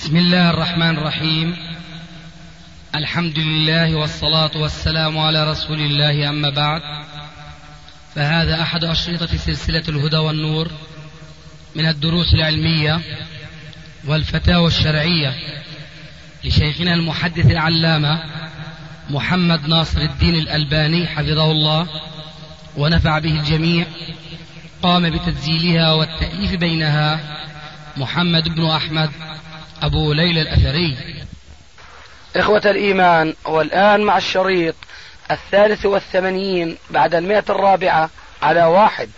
بسم الله الرحمن الرحيم. الحمد لله والصلاة والسلام على رسول الله، أما بعد، فهذا أحد أشرطة سلسلة الهدى والنور من الدروس العلمية والفتاوى الشرعية لشيخنا المحدث العلامة محمد ناصر الدين الألباني حفظه الله ونفع به الجميع. قام بتسجيلها والتأليف بينها محمد بن أحمد أبو ليلى الأثري. إخوة الإيمان، والآن مع الشريط 83 بعد 104 على 1.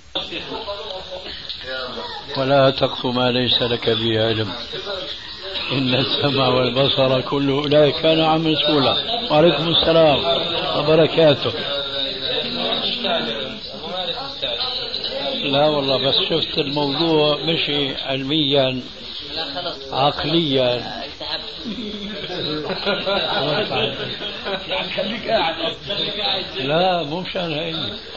ولا تقف ما ليس لك به علم، إن السمع والبصر كل أولئك كان عنه مسؤولا. وعليكم السلام وبركاته. لا والله، بس شفت الموضوع مشي علميا عقليا. لا مو مشان هيك،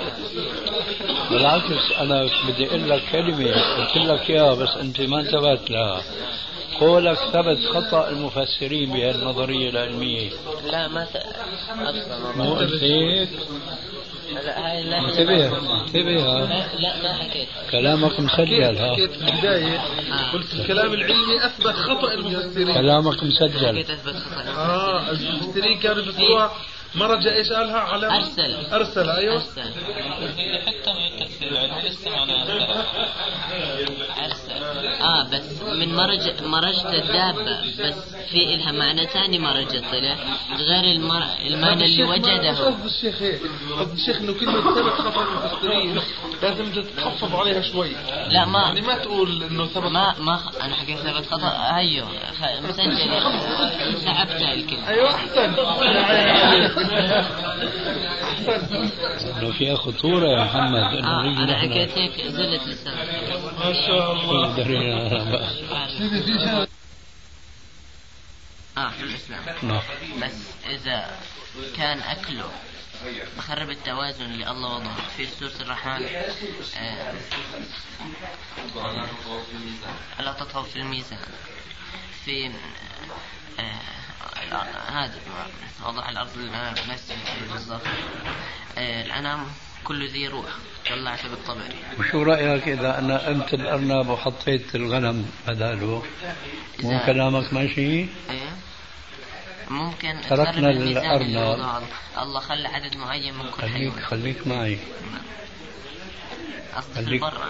بالعكس أنا بدي أقول لك كلمة قلت لك إياها بس أنت ما انتبهت لها. قولك ثبت خطأ المفسرين بهالنظرية العلمية. لا ما مو قلت هيك؟ لا هاي لا انتبه لا ما حكيت. كلامك مسجل. ها حكيت في البداية قلت الكلام العلمي أثبت خطأ المفسرين. كلامك مسجل. حكيت أثبت خطأ المفسرين كانوا يفسروها مرج ايش قالها على ارسل ايوه حتى من التفسير العلمي لسه معنا ارسل بس من مرجت الدابة، بس في إلها معنى ثاني مرجت له غير المعنى اللي وجده. قصد الشيخ انه كلمة ثبت خطأ المفسرين لازم تتخفض عليها شوي. لا ما يعني ما تقول انه ثبت ما انا حكيت ثبت خطأ. ايوه مسجل سحبتها الكلمة. ايوه احسن. لو فيها خطورة يا محمد أنا حكيت هيك زلت لسان. ما شاء الله. في الإسلام. بس إذا كان أكله بخرب التوازن اللي الله وضعه في سورة الرحمن، ألا تطغوا في الميزان، في هذا وضع الأرض نفسه بالضبط. الأنام كل ذي روح طلعت بالطبع. وشو رأيك إذا أنا أنت الأرنب وحطيت الغنم بداله؟ مو كلامك ماشي؟ ممكن تركنا الأرنب. الله خلى عدد معين من كل حيوان. خليك معي. خليك برا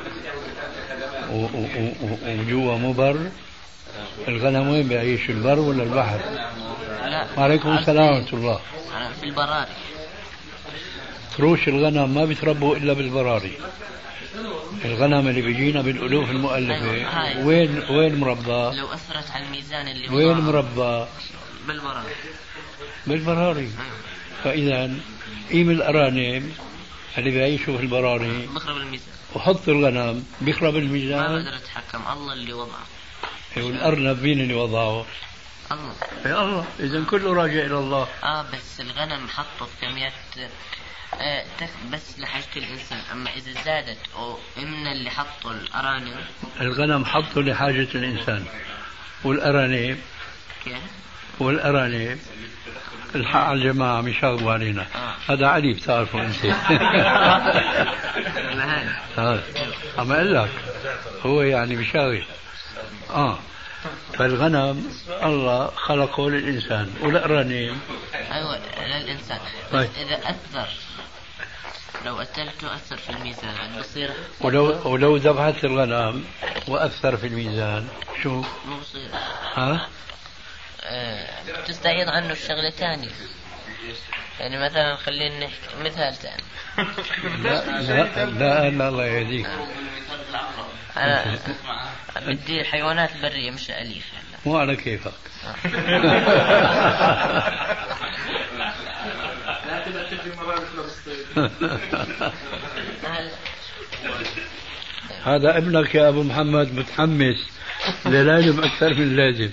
وجوا مو بر. الغنم وين بيعيش، البر ولا البحر؟ لا. وعليكم السلام ورحمة الله. في البراري. فروش الغنم ما بيتربوا إلا بالبراري. الغنم اللي بيجينا بالألوف المؤلفة وين مربى؟ لو أثرت على الميزان اللي وين مربى؟ بالبراري. فإذا قيم الأرانب اللي بيعيشوا في البراري بخرب الميزان، وحط الغنم بيخرب الميزان. ما بقدر أتحكم، الله اللي وضعه. والأرنب مين اللي وضعه؟ الله. يا الله، إذا كله راجع إلى الله. بس الغنم حطه في كميات بس لحاجة الإنسان. أما إذا زادت أو من اللي حطه الأرانب، الغنم حطه لحاجة الإنسان، والأرانب كيف؟ والأرانب الحق على الجماعة مشاغبوا علينا. هذا علي بتعرفه أنت. عم أقول لك هو يعني مشاغب. فالغنم الله خلقه للإنسان والأرانب أيوة للإنسان. طيب. إذا أثر، لو أكلته أثر في الميزان بصير. ولو ذبحت الغنم وأثر في الميزان شو؟ مو بصير. تستعيض عنه الشغلة تانية. يعني مثلا خلينا نحكي مثال تاني. لا الله يهديك. أنا بدي الحيوانات البرية مش الأليف. مو على كيفك. هذا ابنك يا أبو محمد متحمس للعلم أكثر من اللازم.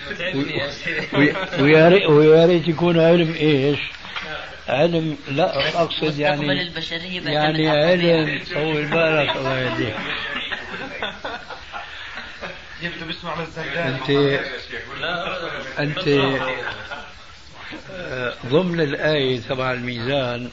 ويا ريت يكون علم إيش؟ علم، لا أقصد يعني علم طول بالك الله يهديك. جبته بيسمع من الزهدان. انت أنت ضمن الآية تبع الميزان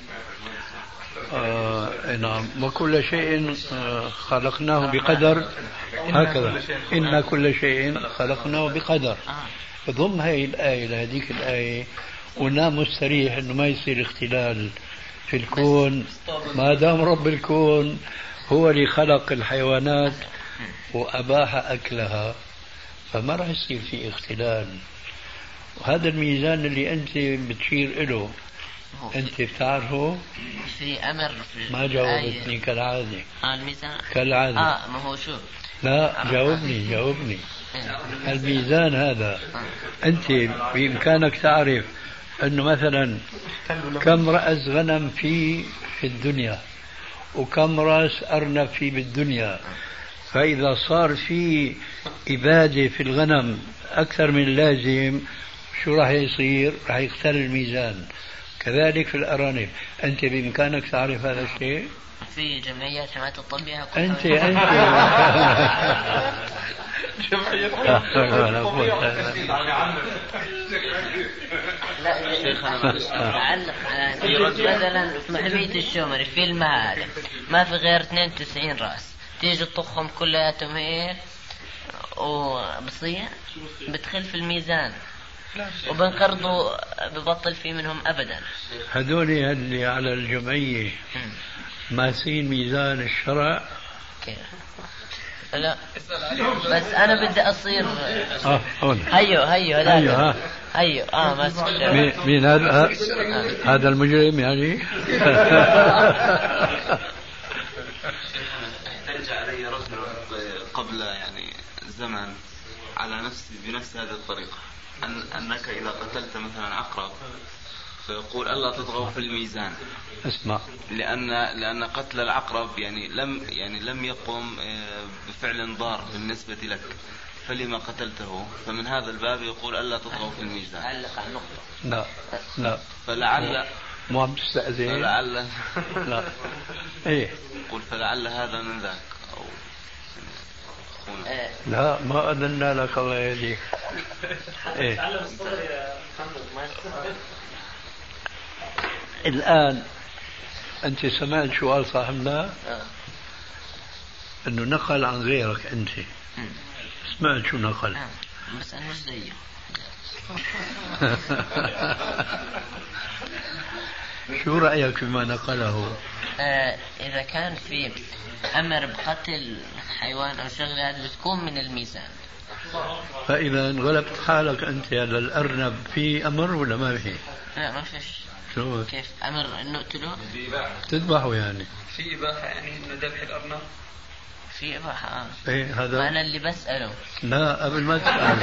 نعم وكل شيء خلقناه بقدر هكذا إن كل شيء خلقناه بقدر. ضمن هذه الآية لهذيك الآية ونام مستريح إنه ما يصير اختلال في الكون ما دام رب الكون هو اللي خلق الحيوانات وأباح أكلها فما راح يصير في اختلال. وهذا الميزان اللي أنت بتشير له أنت بتعرفه؟ في أمر في ما جاوبتني كالعادة. الميزان كالعادة. ما هو شوف. لا جاوبني. الميزان هذا أنت بإمكانك تعرف أنه مثلا كم رأس غنم في الدنيا وكم رأس أرنب في بالدنيا، فإذا صار في إبادة في الغنم أكثر من اللازم شو راح يصير؟ راح يختل الميزان. كذلك في الأرانب أنت بإمكانك تعرف هذا الشيء؟ في جمعيات حماية الطبيعة أنت لا أعلق على مثلا في محمية الشومري في الماء هذا ما في غير 92 رأس، تيجي تطخهم كلياتهم هيك وبصير بتخل في الميزان وبنقرضوا ببطل في منهم أبدا. هذول اللي على الجمعية ماسين ميزان الشرع كيف؟ لا بس أنا بدي أصير هيو ماسك مين هذا المجرم يعني؟ ترجع علي رجل قبل يعني زمن على بنفس هذه الطريقة أنك إذا قتلت مثلا عقرب فيقول ألا تطغوا في الميزان. اسمع، لأن قتل العقرب يعني لم يقم بفعل ضار بالنسبة لك، فلما قتلته؟ فمن هذا الباب يقول ألا تطغوا في الميزان. علق على النقطة. لا فلعل مو عم تستأذن. فلعل لا ايه يقول فلعل هذا من ذاك أو لا ما أذنا لك الله يهديك. إيه؟ الآن أنت سمعت شو قال صاحبنا؟ أنه نقل عن غيرك أنت. سمعت شو نقل؟ بس أنا مش زيه. شو رأيك فيما نقله؟ إذا كان في أمر بقتل حيوان أو شغلة هذه بتكون من الميزان. فإذا انغلبت حالك أنت على الأرنب في أمر ولا ما في؟ لا ما فيش. شو؟ كيف أمر إنه نقتله؟ تذبحه يعني؟ في إباحة يعني إنه ذبح الأرنب؟ في إباحة. إيه هذا؟ أنا اللي بسأله. لا قبل ما تسأل.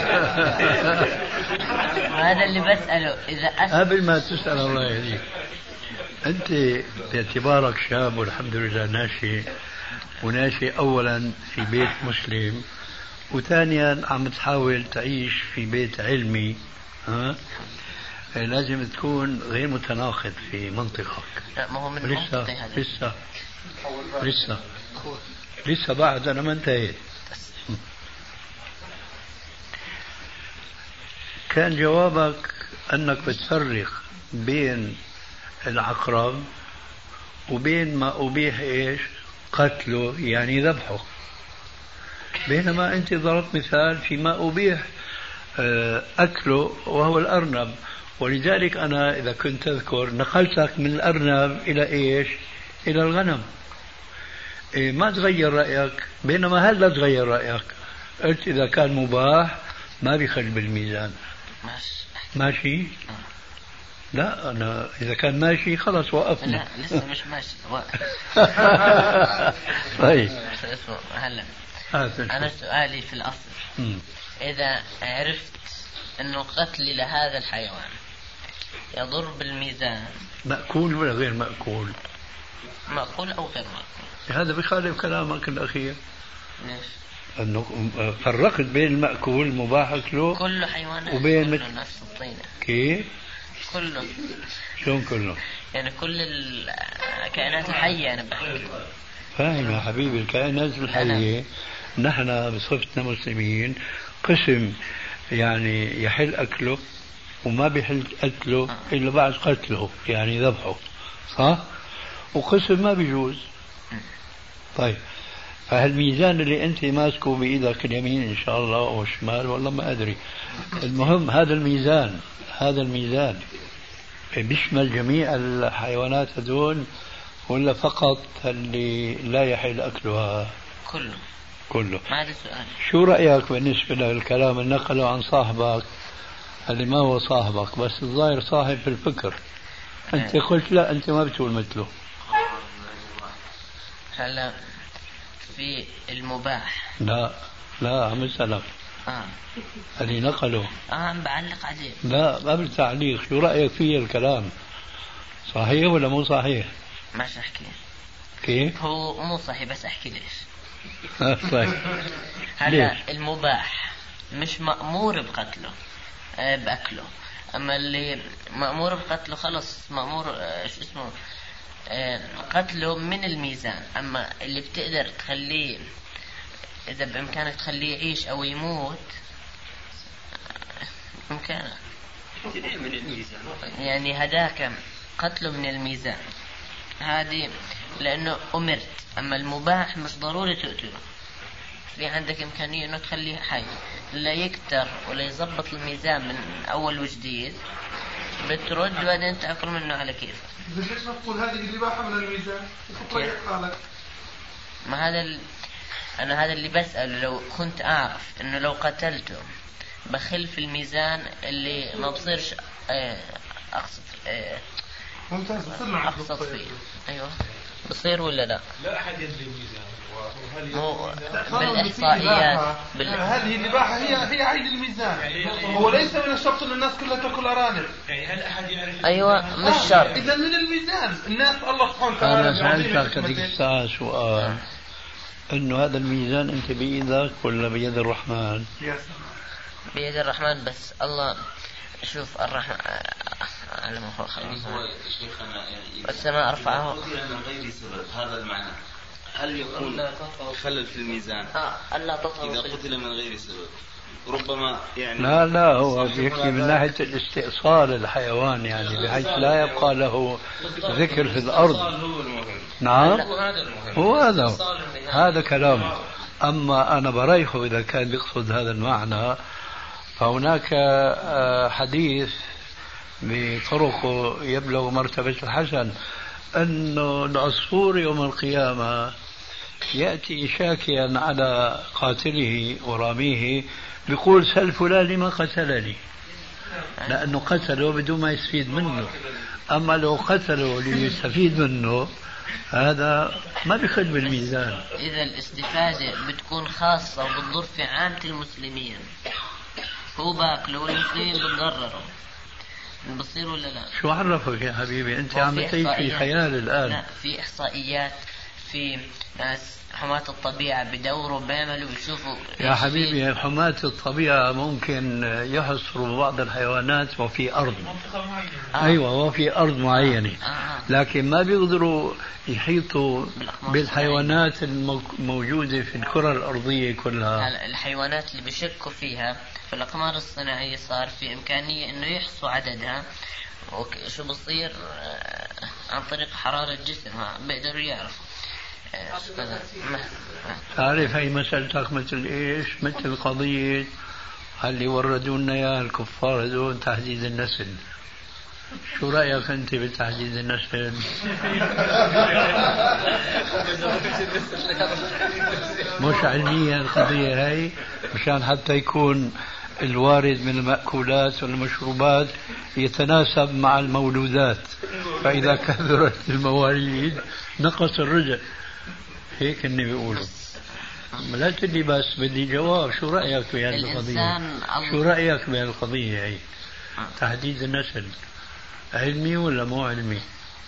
هذا اللي بسأله إذا قبل ما تسأل الله يهديك. أنت باعتبارك شاب والحمد لله ناشئ أولا في بيت مسلم وثانيا عم تحاول تعيش في بيت علمي، لازم تكون غير متناقض في منطقك. لا ما هو من منطقي هذا. لسه بعد أنا ما انتهيت. كان جوابك أنك بتفرق بين العقرب وبين ما أبيح إيش قتله يعني ذبحه، بينما أنت ضربت مثال فيما أبيح أكله وهو الأرنب. ولذلك أنا إذا كنت تذكر نقلتك من الأرنب إلى إيش؟ إلى الغنم. ما تغير رأيك، بينما هل لا تغير رأيك؟ قلت إذا كان مباح ما بيخرج بالميزان. ماشي؟ لا أنا إذا كان ماشي خلاص وقفنا. لا لسه مش ماشي واقف. طيب هلا أنا سؤالي في الأصل إذا عرفت أنه قتلي لهذا الحيوان يضر بالميزان، مأكول ولا غير مأكول؟ مأكول أو غير مأكول. هذا بخالف كلامك الأخير. ليش؟ أنه فرقت بين المأكول المباح أكله كل حيوانات وبين كله نفس الطينة. كيف؟ كله. شلون كله؟ يعني كل الكائنات الحية أنا بحكي. فاهم يا حبيبي، الكائنات الحية نحن بصفتنا مسلمين قسم يعني يحل أكله وما بيحل قتله إلا بعد قتله يعني ذبحه، صح؟ وقسم ما بيجوز. طيب فهالميزان اللي أنت ماسكه بإيدك اليمين إن شاء الله أو الشمال والله ما أدري، المهم هذا الميزان بيشمل جميع الحيوانات هذول ولا فقط اللي لا يحل أكلها؟ كله. ما هذا السؤال. شو رأيك بالنسبة للكلام اللي نقله عن صاحبك اللي ما هو صاحبك بس الظاهر صاحب في الفكر؟ أنت قلت لا أنت ما بتقول مثله. هلا في المباح لا عم اسألك اللي نقله عم بعلق عليه. لا قبل تعليق شو رأيك فيه الكلام؟ صحيح ولا مو صحيح؟ ماشي احكي كيف؟ هو مو صحيح بس احكي ليش. طيب هلا المباح مش مأمور بقتله بأكله، أما اللي مأمور بقتله خلص مأمور شو اسمه قتله من الميزان. أما اللي بتقدر تخليه إذا بإمكانك تخليه يعيش أو يموت بإمكانك من الميزان يعني هداك قتله من الميزان هذه لأنه أمرت. أما المباح مش ضروري تقتله، في عندك إمكانية إنه تخليه حي لا يكتر ولا يضبط الميزان من أول وجديد، بترد وبعدين تأكل منه على كيف. ليش نقول هذه الإباحة من الميزان؟ ما هذا أنا هذا اللي بسأله. لو كنت أعرف إنه لو قتلته بخل في الميزان اللي ما بصيرش أقصد أقصد فيه. أيوة بصير ولا لا؟ لا أحد يدري الميزان. بالإحصائيات هل هي الإباحة هي عين الميزان؟ هو ليس من الشرط أن الناس كلها تأكل أرانب. يعني هل أحد يعرف؟ أيوة مش شرط. إذا من الميزان الناس الله سبحانه وتعالى. أنا سألتك هذيك الساعة سؤال إنه هذا الميزان أنت بإيدك ولا بيد الرحمن؟ بيد الرحمن بس الله شوف الرحمن على ما هو خلاص. السماء أرفعه من غير سبب. هذا المعنى. هل يكون خلل في الميزان ألا إذا قتل من غير سبب؟ ربما يعني لا هو يحكي من ناحية الاستئصال الحيوان يعني بحيث لا يبقى له ذكر في الأرض. نعم هو هذا كلام. أما أنا بريحه إذا كان يقصد هذا المعنى فهناك حديث بطرقه يبلغ مرتبة الحسن أنه العصفور يوم القيامة يأتي شاكيا على قاتله وراميه بيقول سل فلان لما قتلني، لأنه قتله بدون ما يستفيد منه. أما لو قتله ليستفيد منه هذا ما بيخل بالميزان. إذا الاستفادة بتكون خاصة وبتضر في عامة المسلمين هو باكله والمسلمين بتضرروا بصير ولا لا؟ شو عرفك يا حبيبي أنت عم تعيش في خيال الآن. لا في إحصائيات في ناس حماة الطبيعة بدوروا بيعملوا بيشوفوا يا حبيبي حماة الطبيعة ممكن يحصروا بعض الحيوانات وفي أرض أيوة وفي أرض معينة لكن ما بيقدروا يحيطوا بالحيوانات الموجودة في الكرة الأرضية كلها. الحيوانات اللي بيشكوا فيها في الأقمار الصناعية صار في إمكانية إنه يحصوا عددها وشو بصير عن طريق حرارة جسمها بيقدروا يعرفوا. تعرف هي مسألتك مثل إيش؟ مثل قضية اللي وردوا لنا يا الكفار هذول تحديد النسل. شو رأيك أنت بتحديد النسل؟ مش علمية القضية هاي مشان حتى يكون الوارد من المأكولات والمشروبات يتناسب مع المولودات، فإذا كثرت المواليد نقص الرزق. هيك اللي بيقولوا. لا تدي بس بدي جواب. شو رأيك بهذه القضية؟ شو رأيك بهذه القضية هي؟ تحديد النسل علمي ولا مو علمي؟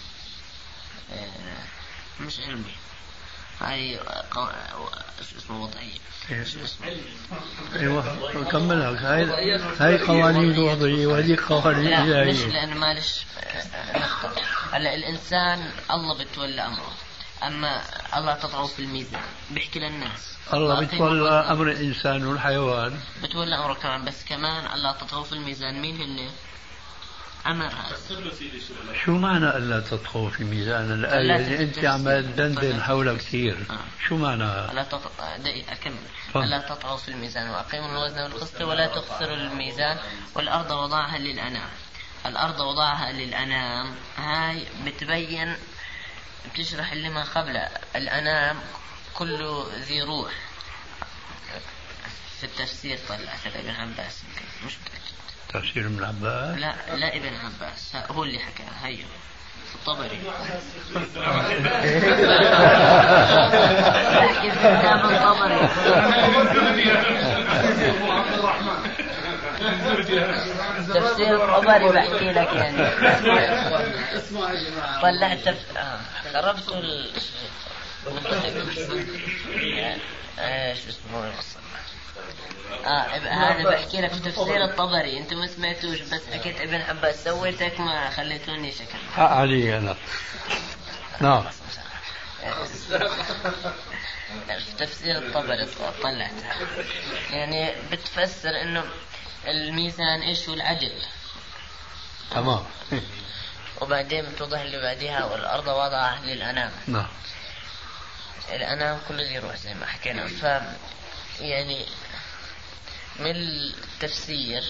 مش علمي. هاي شو اسمه وضعية. ايوه كملها. هاي قوانين وضعية وهذه قوانين إلهية. مش لأنه معلش هلا الإنسان الله بتولى أمره. أما الله تطغوا في الميزان بيحكي للناس الله بتولى أمر الإنسان والحيوان، بتولى أمره كمان، بس كمان الله تطغوا في الميزان مين هن؟ أمر هذا. شو معنى ألا تطغوا في ميزان الآية اللي أنت عمال تدندن حولها كثير؟ شو معناها؟ ألا أكمل. ألا تطغوا في الميزان وأقيموا الوزن والقسط ولا تخسروا الميزان والأرض وضعها للأنام. الأرض وضعها للأنام هاي بتبين، بتشرح اللي ما قبله. الأنام كله ذي روح. في التفسير طلعت ابن عباس، مش متأكد. تفسير ابن عباس؟ لا ابن عباس هو اللي حكاها، هي الطبري. احكي كتاب الطبري. تفسير الطبري بحكي لك يعني. طلعت خربت ايش اسمه هذا بحكي لك في تفسير الطبري، انتم ما سمعتوش، بس حكيت ابن عباس، سويتك ما خليتوني شكل. علي انا. نعم. في تفسير الطبري طلعتها، يعني بتفسر انه الميزان ايش هو؟ العدل. تمام. وبعدين بتوضح اللي بعدها والارض وضعها للانام. نعم. الانام كله ذي روح زي ما حكينا. ف يعني من التفسير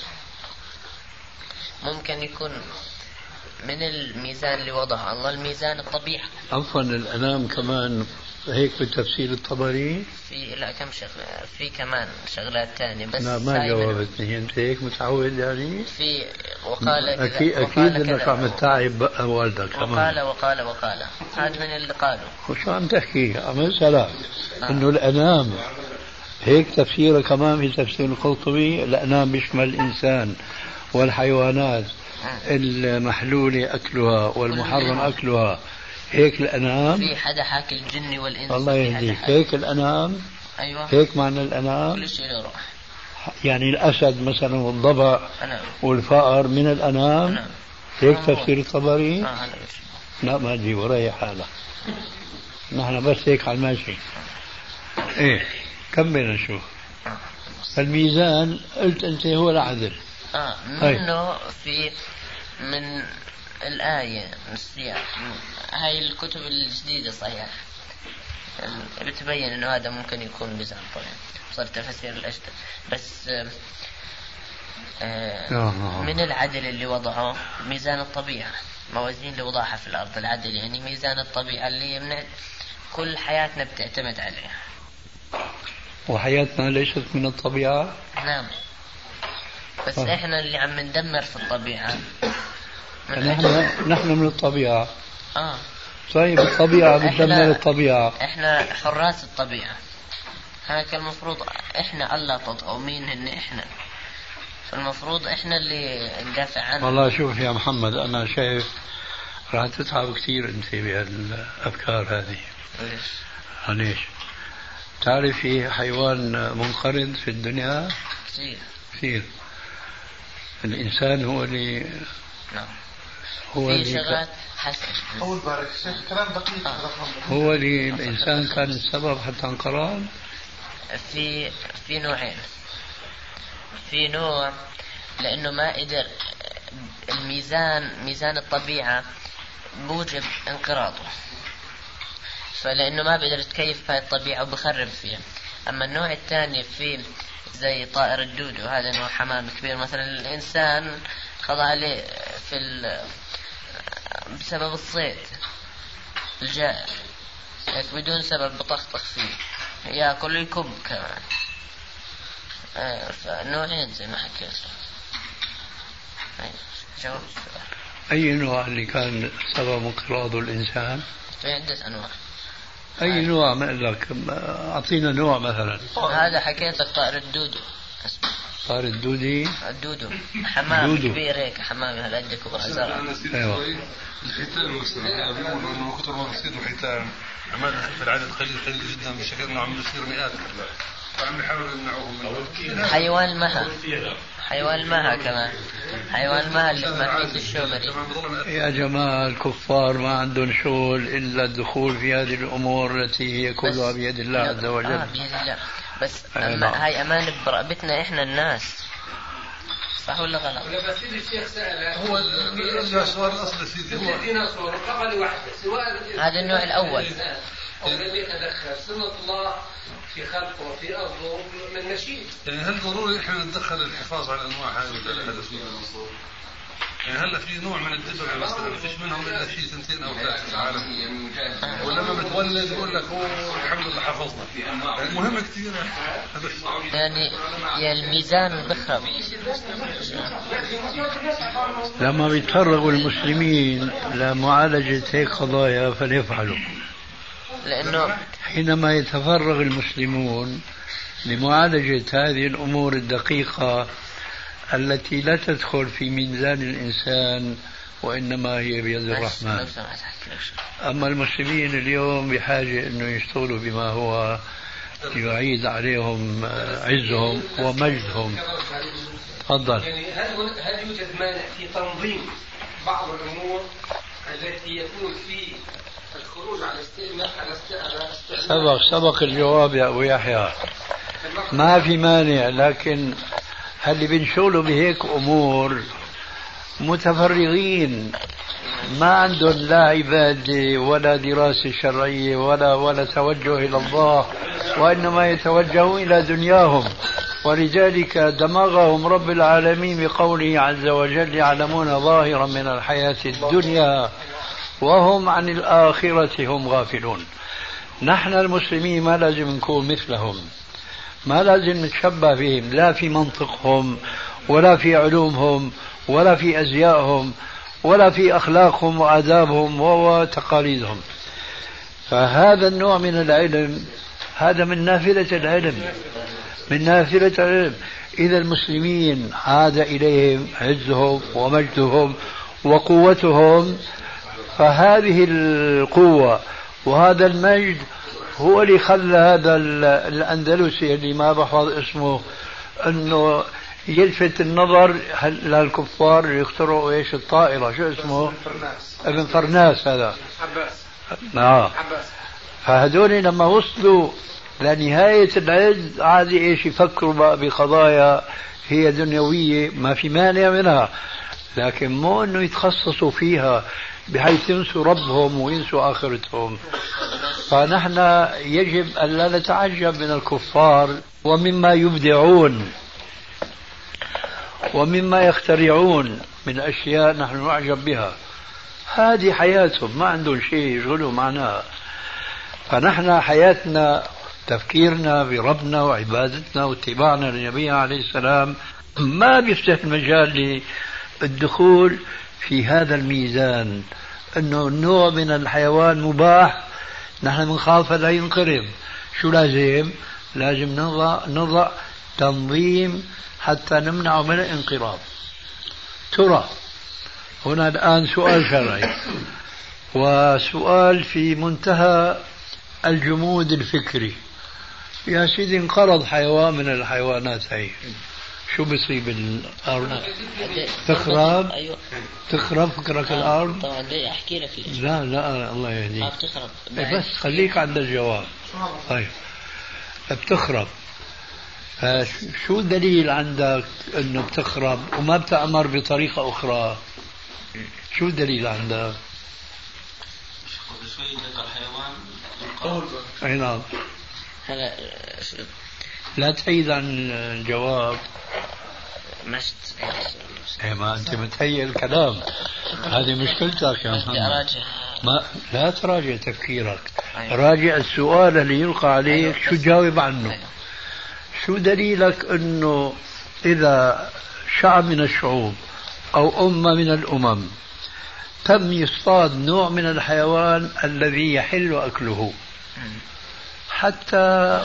ممكن يكون من الميزان اللي وضعه الله الميزان الطبيعي. عفوا الأنام كمان هيك في تفسير الطبري؟ في لا كم شغلة، في كمان شغلات تانية بس لا ما جاوبتني. أنت هيك متعود يعني؟ في وقال أكيد أنك عم تتعب والدك كمان. وقال هذا من اللي قالوا. وشو عم تحكي؟ عم أسألك إنه الأنام هيك تفسيره كمان في تفسير القرطبي. الأنام بيشمل الإنسان والحيوانات المحلولة أكلها والمحرم أكلها، هيك الأنام. في حدا حاكي الجن والإنس. الله يهديك. هيك الأنام. أيوة. هيك معنى الأنام. كل شيء له روح. يعني الأسد مثلا والضبع والفأر من الأنام. هيك تفسير الطبري. لا ما تجي وراي حالة، نحن بس هيك على الماشي. ايه كمل نشوف. الميزان قلت انت هو العدل. منه في من الآية من السياق. هاي الكتب الجديدة صحيح بتبين انه هذا ممكن يكون ميزان طبعا، صار تفسير الأجدد، بس من العدل اللي وضعه ميزان الطبيعة، موازين اللي وضعها في الأرض. العدل يعني ميزان الطبيعة اللي يمنع كل حياتنا بتعتمد عليها. وحياتنا ليست من الطبيعة. نعم، بس احنا اللي عم ندمر في الطبيعة. نحن من الطبيعة. طيب الطبيعة بتدمر الطبيعة. احنا حراس الطبيعة، هيك المفروض احنا ألا تطغوا. مين هن احنا؟ فالمفروض احنا اللي ندافع عنه. والله شوف يا محمد، انا شايف راح تتعب كثير انت بهالافكار هذه. ليش؟ تعرف في حيوان منقرض في الدنيا كثير. الإنسان هو اللي هو في اللي شغلات حسن. أول بارك كلام دقيق. هو اللي الإنسان كان السبب حتى انقراض. في نوعين. في نوع لأنه ما قدر ميزان الطبيعة بوجب انقراضه، فلأنه ما بقدر يتكيف بهاي الطبيعة وبخرب فيها. أما النوع الثاني في زي طائر الدودو، هذا نوع حمام كبير مثلا، الإنسان خضع عليه بسبب الصيد الجائر، بدون سبب بطخطخ فيه، يأكل ويكب كمان. فنوعين زي ما حكيت. جاوب السؤال. أي نوع اللي كان سبب انقراض الإنسان؟ في عدة أنواع. أي نوع؟ ما لك أعطينا نوع مثلا. هذا حكيت لك طائر الدودو. طائر الدودو حمام كبير هيك، حمام هالقد كبر زرع. أيوة. الحيتان مثلا بيقولوا انه كثر ما بصيدوا حيتان عمال في العدد قليل جدا بشكل انه عم يصير مئات. فعم يحاولوا يمنعوهم منه. حيوان المها كمان، حيوان المها اللي بمحيط الشومري. يا جماعة الكفار ما عندهم شغل إلا الدخول في هذه الأمور التي هي كلها بيد الله عز وجل. بيد الله، بس هاي أمان برقبتنا إحنا الناس، صح ولا غلط؟ بس الشيخ سأل هو السؤال الأصلي هو الديناصور قبل واحدة سواء هذا النوع الأول أو لم يتدخل سنة الله في خلقه وفي أرضه من نشيد. يعني هل ضروري احنا نتدخل الحفاظ على الانواع هذه ولا هذا فيه يعني هلا في نوع من الدببة مثلا ما فيش منهم الا شيء 2 أو 3 في العالم، ولما بتولد يقول لك هو الحمد لله حفظنا. يعني مهم كثير يعني يا الميزان بخرب. لما بيتفرغوا المسلمين لمعالجة هيك قضايا فليفعلوا، لأنه حينما يتفرغ المسلمون لمعالجة هذه الأمور الدقيقة التي لا تدخل في ميزان الإنسان وإنما هي بيد الرحمن. أما المسلمين اليوم بحاجة أنه يشتغلوا بما هو يعيد عليهم عزهم ومجدهم. تفضل. يعني هل يوجد مانع في تنظيم بعض الأمور التي يكون في الخروج على سبق الجواب يا أبو يحيى، ما في مانع، لكن اللي بنشغلوا بهيك أمور متفرغين ما عندهم لا عبادة ولا دراسة شرعية ولا توجه إلى الله، وإنما يتوجهون إلى دنياهم، ولذلك دمغهم رب العالمين بقوله عز وجل يعلمون ظاهرا من الحياة الدنيا وهم عن الآخرة هم غافلون. نحن المسلمين ما لازم نكون مثلهم، ما لازم نتشبه بهم، لا في منطقهم ولا في علومهم ولا في أزيائهم ولا في أخلاقهم وآدابهم وتقاليدهم. فهذا النوع من العلم هذا من نافلة العلم، من نافلة العلم. إذا المسلمين عاد إليهم عزهم ومجدهم وقوتهم، فهذه القوة وهذا المجد هو اللي خلى هذا الأندلسي اللي ما بحفظ اسمه أنه يلفت النظر للكفار يخترعوا ايش الطائرة، شو اسمه؟ ابن فرناس هذا. عباس. فهذول لما وصلوا لنهاية العز عاد ايش يفكروا بقى بقضايا هي دنيوية ما في مانع منها، لكن مو انه يتخصصوا فيها بحيث ينسوا ربهم وينسوا آخرتهم. فنحن يجب أن لا نتعجب من الكفار ومما يبدعون ومما يخترعون من أشياء نحن نعجب بها. هذه حياتهم، ما عندهم شيء يشغلوا معنا. فنحن حياتنا تفكيرنا بربنا وعبادتنا واتباعنا للنبي عليه السلام ما بيفتح المجال للدخول في هذا الميزان أنه نوع من الحيوان مباح نحن بنخاف لا ينقرض. شو لازم نضع تنظيم حتى نمنع من الانقراض. ترى هنا الآن سؤال شرعي وسؤال في منتهى الجمود الفكري. يا سيدي انقرض حيوان من الحيوانات هي، شو بصيب الأرض؟ تخرب فكرك الأرض؟ طبعا بدي أحكي لك ليش. لا الله يهديك. بتخرب بس خليك عند الجواب. طيب بتخرب، شو الدليل عندك انه بتخرب وما بتأمر بطريقة أخرى؟ شو الدليل عندك؟ شوي ذكر حيوان. أي نعم. لا تعيد عن الجواب. مشت. ما أنت متهيئ الكلام، هذه مشكلتك يا محمد. ما لا تراجع تفكيرك، راجع السؤال اللي يلقى عليك شو تجاوب عنه. شو دليلك أنه إذا شعب من الشعوب أو أمة من الأمم تم يصطاد نوع من الحيوان الذي يحل أكله حتى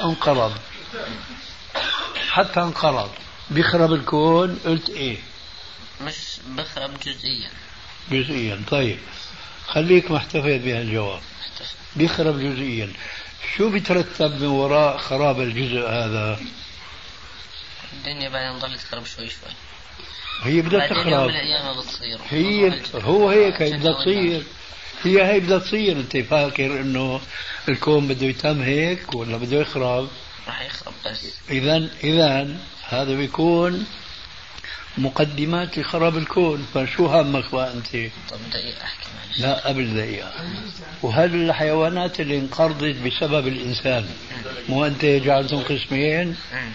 انقرض بيخرب الكون؟ قلت إيه؟ مش بخرب جزئيا. طيب خليك محتفظ بهالجواب. بيخرب جزئيا. شو بيترتب من وراء خراب الجزء هذا؟ الدنيا بعدين ضلت تخرب شوي شوي. هي بدها بعدين يوم تخرب. من الأيام بتصير. هو هيك بدها تصير. هي بدها تصير. انت فاكر انه الكون بده يتم هيك ولا بده يخرب؟ راح يخرب بس. اذا هذا بيكون مقدمات لخراب الكون. فشو همك بقى انت؟ طب دقيقة احكي معلش. لا قبل دقيقة. وهذه الحيوانات اللي انقرضت بسبب الانسان، مو انت جعلتهم قسمين؟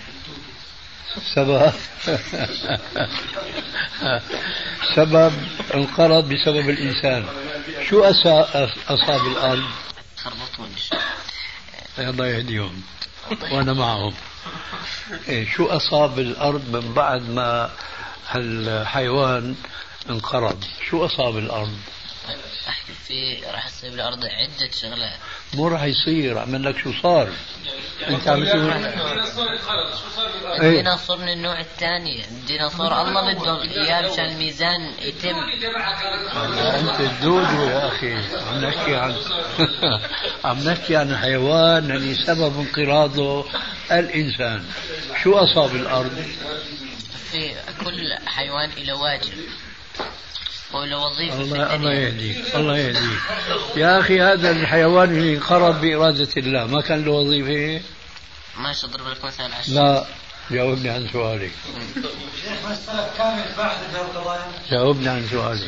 سبب انقرض بسبب الإنسان. شو أصاب الأرض؟ خربطوني. الله يهديهم وأنا معهم. شو أصاب الأرض من بعد ما الحيوان انقرض؟ شو أصاب الأرض؟ أحكي راح يصير بالأرض عدة شغلات. مو راح يصير، عمل لك شو صار؟ انت عم تقول الديناصور من النوع الثاني. الديناصور الله بده اياه مشان الميزان يتم. انت الدودو يا اخي. عم نحكي عن حيوان اللي سبب انقراضه الانسان. شو اصاب الارض؟ في كل حيوان له واجب وله وظيفة. الله يهديك الله يهديك يا أخي. هذا الحيوان اللي انقرض بإرادة الله ما كان له وظيفة؟ ماشي أضرب لك مثال عشان. لا جاوبني عن سؤالي. جاوبني عن سؤالي.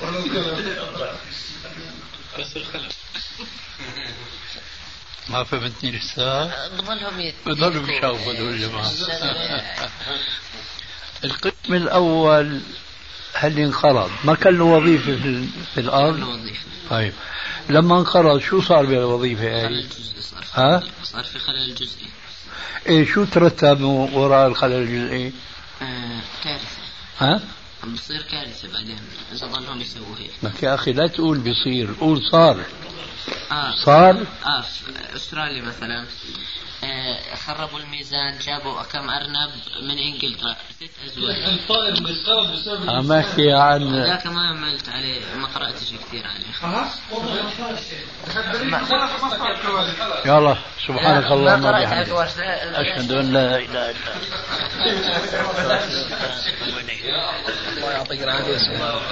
ما فهمتني لسه؟ بضلهم بيشوفوا هذول الجماعة. القسم الأول هل انقرض ما كان له وظيفة في الأرض؟ طيب لما انقرض شو صار بالوظيفة هاي؟ صار في خلل جزئي. شو ترتب وراء الخلل الجزئي؟ كارثة. بصير كارثة بعدين إذا ضلهم يسووا هيك. لك يا أخي لا تقول بيصير، قول صار. صار؟ في أستراليا مثلا خربوا الميزان، جابوا كم أرنب من إنجلترا 6 أزواج. الطائر بالقلب بسبب عم أحكي عن ذاك ما عملت عليه، ما قرأتش كثير عليه. يلا سبحانك اللهم وبحمدك أشهد أن لا إله إلا أنت. الله يعطيك العافية.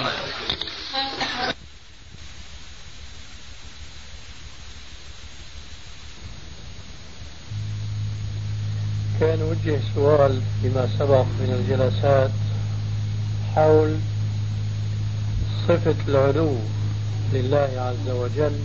كان وجه سؤال فيما سبق من الجلسات حول صفة العلو لله عز وجل،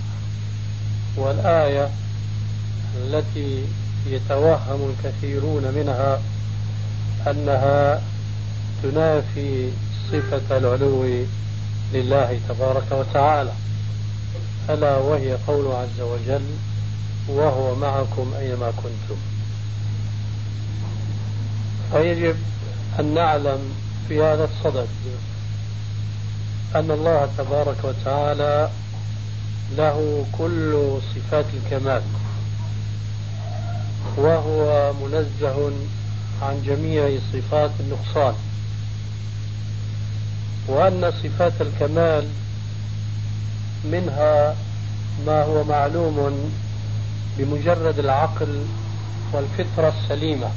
والآية التي يتوهم الكثيرون منها أنها تنافي صفة العلو لله تبارك وتعالى، ألا وهي قوله عز وجل: وهو معكم أينما كنتم. فيجب أن نعلم في هذا الصدد أن الله تبارك وتعالى له كل صفات الكمال، وهو منزه عن جميع صفات النقصان، وأن صفات الكمال منها ما هو معلوم بمجرد العقل والفطرة السليمة،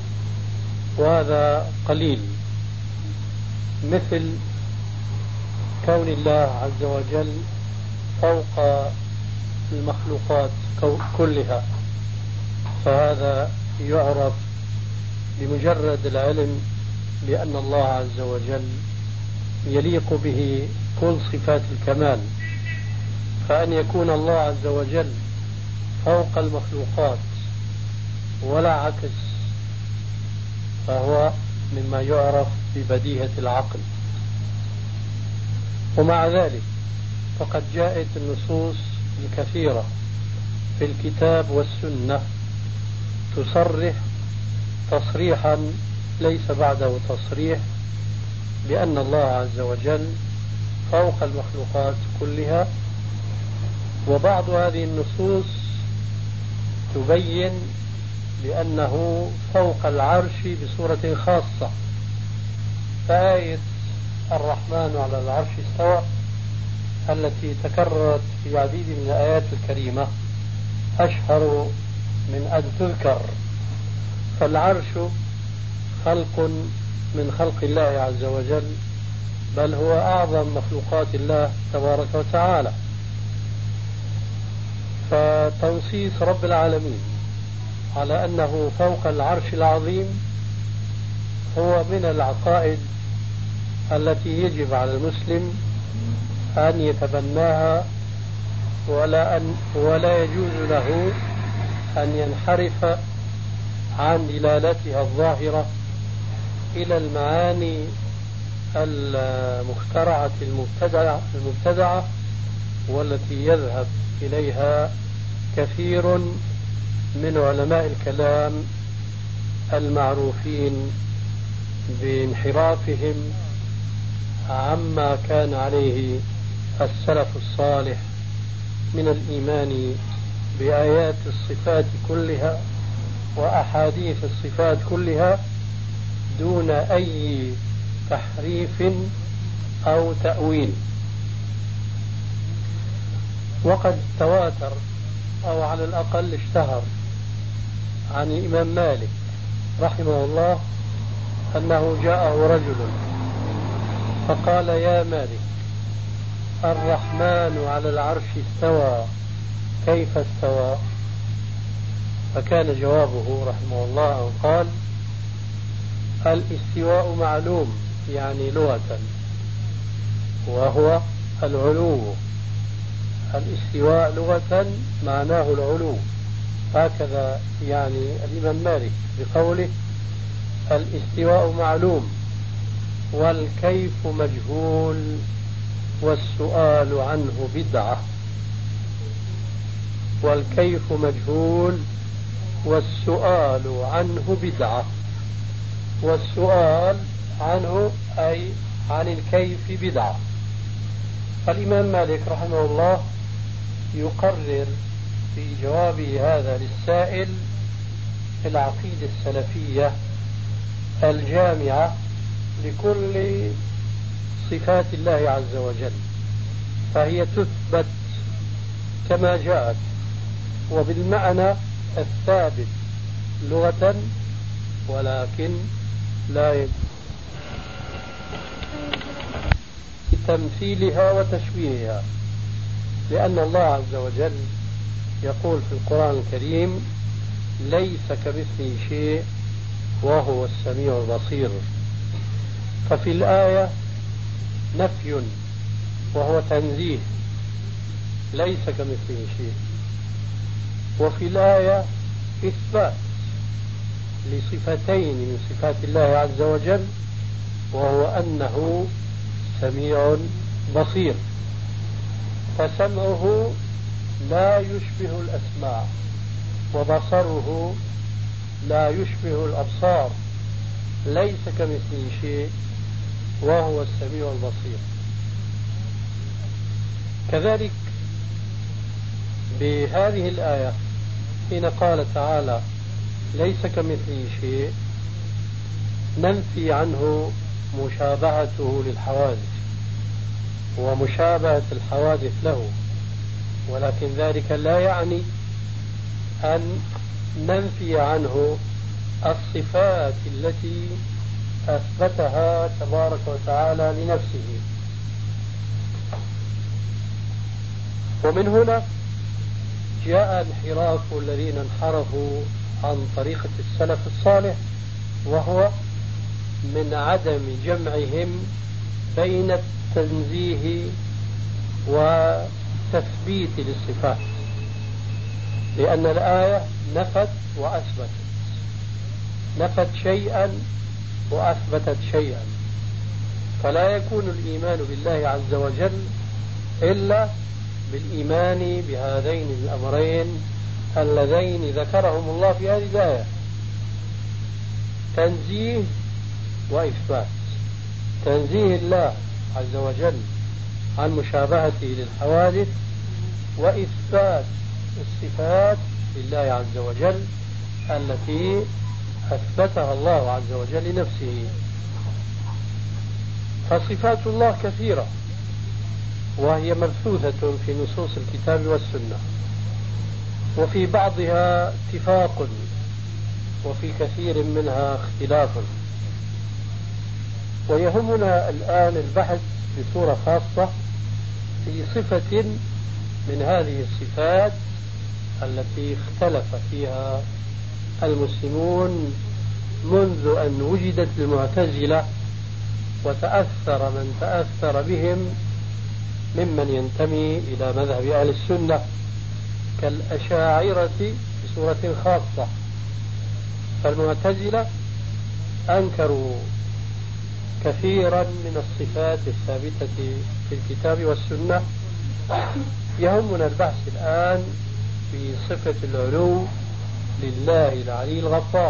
وهذا قليل، مثل كون الله عز وجل فوق المخلوقات كلها، فهذا يعرف بمجرد العلم بأن الله عز وجل يليق به كل صفات الكمال. فأن يكون الله عز وجل فوق المخلوقات ولا عكس فهو مما يعرف ببديهة العقل. ومع ذلك فقد جاءت النصوص الكثيرة في الكتاب والسنة تصرح تصريحا ليس بعده تصريح بأن الله عز وجل فوق المخلوقات كلها، وبعض هذه النصوص تبين بأنه فوق العرش بصورة خاصة. فآية الرحمن على العرش استوى التي تكررت في عديد من الآيات الكريمة أشهر من أن تذكر. فالعرش خلق من خلق الله عز وجل، بل هو أعظم مخلوقات الله تبارك وتعالى. فتنصيص رب العالمين على أنه فوق العرش العظيم هو من العقائد التي يجب على المسلم أن يتبناها، ولا يجوز له أن ينحرف عن دلالتها الظاهرة إلى المعاني المخترعة المبتدعة والتي يذهب إليها كثير من علماء الكلام المعروفين بانحرافهم عما كان عليه السلف الصالح من الإيمان بآيات الصفات كلها وأحاديث الصفات كلها دون أي تحريف أو تأويل. وقد تواتر أو على الأقل اشتهر عن الإمام مالك رحمه الله أنه جاءه رجل فقال: يا مالك، الرحمن على العرش استوى، كيف استوى؟ فكان جوابه رحمه الله قال: الاستواء معلوم، يعني لغة، وهو العلو. الاستواء لغة معناه العلو، هكذا يعني الإمام مالك بقوله: الاستواء معلوم والكيف مجهول والسؤال عنه بدعة. والكيف مجهول والسؤال عنه بدعة. والسؤال عنه أي عن الكيف بدعة. فالإمام مالك رحمه الله يقرر في جوابه هذا للسائل العقيدة السلفية الجامعة لكل صفات الله عز وجل، فهي تثبت كما جاءت وبالمعنى الثابت لغة، ولكن لا يجوز تمثيلها وتشبيهها، لأن الله عز وجل يقول في القرآن الكريم: ليس كمثله شيء وهو السميع البصير. ففي الآية نفي وهو تنزيه، ليس كمثله شيء، وفي الآية إثبات لصفتين من صفات الله عز وجل، وهو أنه سميع بصير. فسمعه لا يشبه الأسماع، وبصره لا يشبه الأبصار، ليس كمثله شيء وهو السميع البصير. كذلك بهذه الآية حين قال تعالى: ليس كمثله شيء، ننفي عنه مشابهته للحوادث ومشابهة الحوادث له، ولكن ذلك لا يعني أن ننفي عنه الصفات التي أثبتها تبارك وتعالى لنفسه. ومن هنا جاء انحراف الذين انحرفوا عن طريقة السلف الصالح، وهو من عدم جمعهم بين التنزيه والتثبيت للصفات، لأن الآية نفت وأثبتت، نفت شيئا وأثبتت شيئا، فلا يكون الإيمان بالله عز وجل إلا بالإيمان بهذين الأمرين اللذين ذكرهم الله في هذه الآية: تنزيه وإثبات. تنزيه الله عز وجل عن مشابهته للحوادث، وإثبات الصفات لله عز وجل التي أثبتها الله عز وجل لنفسه. فصفات الله كثيرة، وهي مبثوثة في نصوص الكتاب والسنة، وفي بعضها اتفاق وفي كثير منها اختلاف. ويهمنا الآن البحث بصورة خاصة في صفة من هذه الصفات التي اختلف فيها المسلمون منذ أن وجدت المعتزلة، وتأثر من تأثر بهم ممن ينتمي إلى مذهب أهل السنة كالأشاعرة بصورة خاصة. فالمعتزلة أنكروا كثيرا من الصفات الثابتة في الكتاب والسنة. يهمنا البحث الآن في صفة العلو لله العلي الغفار.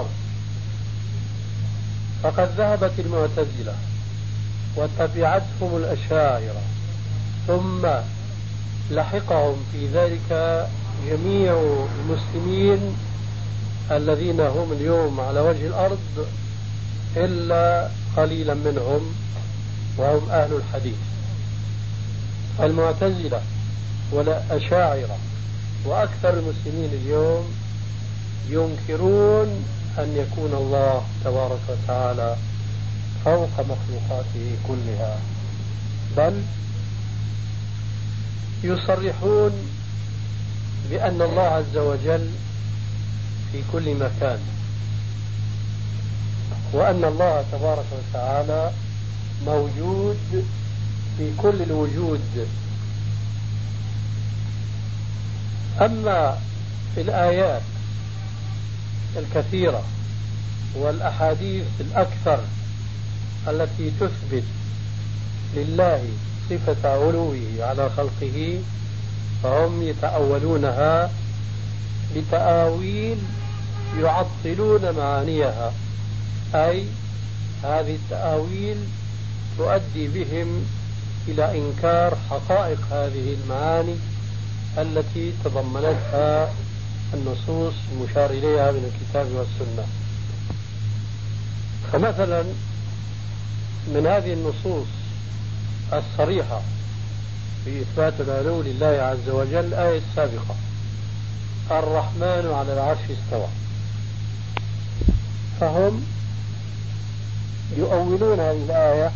فقد ذهبت المعتزلة وتبعتهم الأشاعرة، ثم لحقهم في ذلك جميع المسلمين الذين هم اليوم على وجه الأرض إلا قليلا منهم وهم أهل الحديث. المعتزلة والأشاعرة وأكثر المسلمين اليوم ينكرون أن يكون الله تبارك وتعالى فوق مخلوقاته كلها، بل يصرحون بأن الله عز وجل في كل مكان، وأن الله تبارك وتعالى موجود في كل الوجود. أما الآيات الكثيرة والأحاديث الأكثر التي تثبت لله صفة علوه على خلقه فهم يتأولونها بتأويل يعطلون معانيها، أي هذه التأويل تؤدي بهم إلى إنكار حقائق هذه المعاني التي تضمنتها النصوص المشار إليها من الكتاب والسنة. فمثلا من هذه النصوص الصريحة في إثبات العلو لله عز وجل الآية السابقة: الرحمن على العرش استوى. فهم يؤولون هذه الآية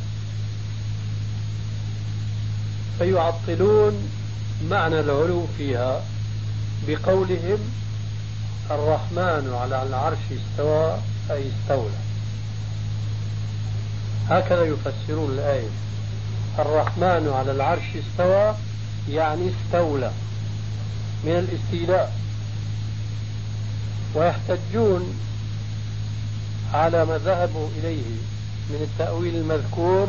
فيعطلون معنى العلو فيها بقولهم الرحمن على العرش استوى أي استولى. هكذا يفسرون الآية: الرحمن على العرش استوى يعني استولى من الاستيلاء. ويحتجون على ما ذهبوا إليه من التأويل المذكور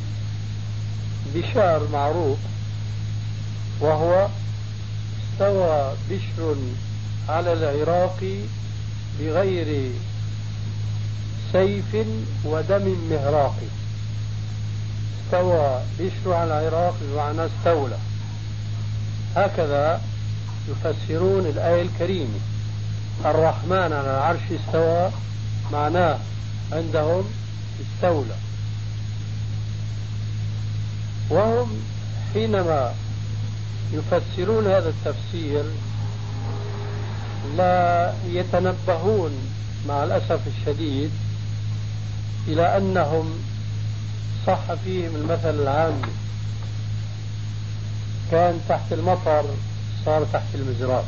بشعر معروف، وهو: استوى بشر على العراق بغير سيف ودم مهراق. استوى بشر على العراق بمعنى استولى. هكذا يفسرون الآية الكريمة: الرحمن على العرش استوى معناه عندهم استولى. وهم حينما يفسرون هذا التفسير لا يتنبهون مع الأسف الشديد إلى أنهم صح فيهم المثل العام: كان تحت المطر صار تحت المزراب.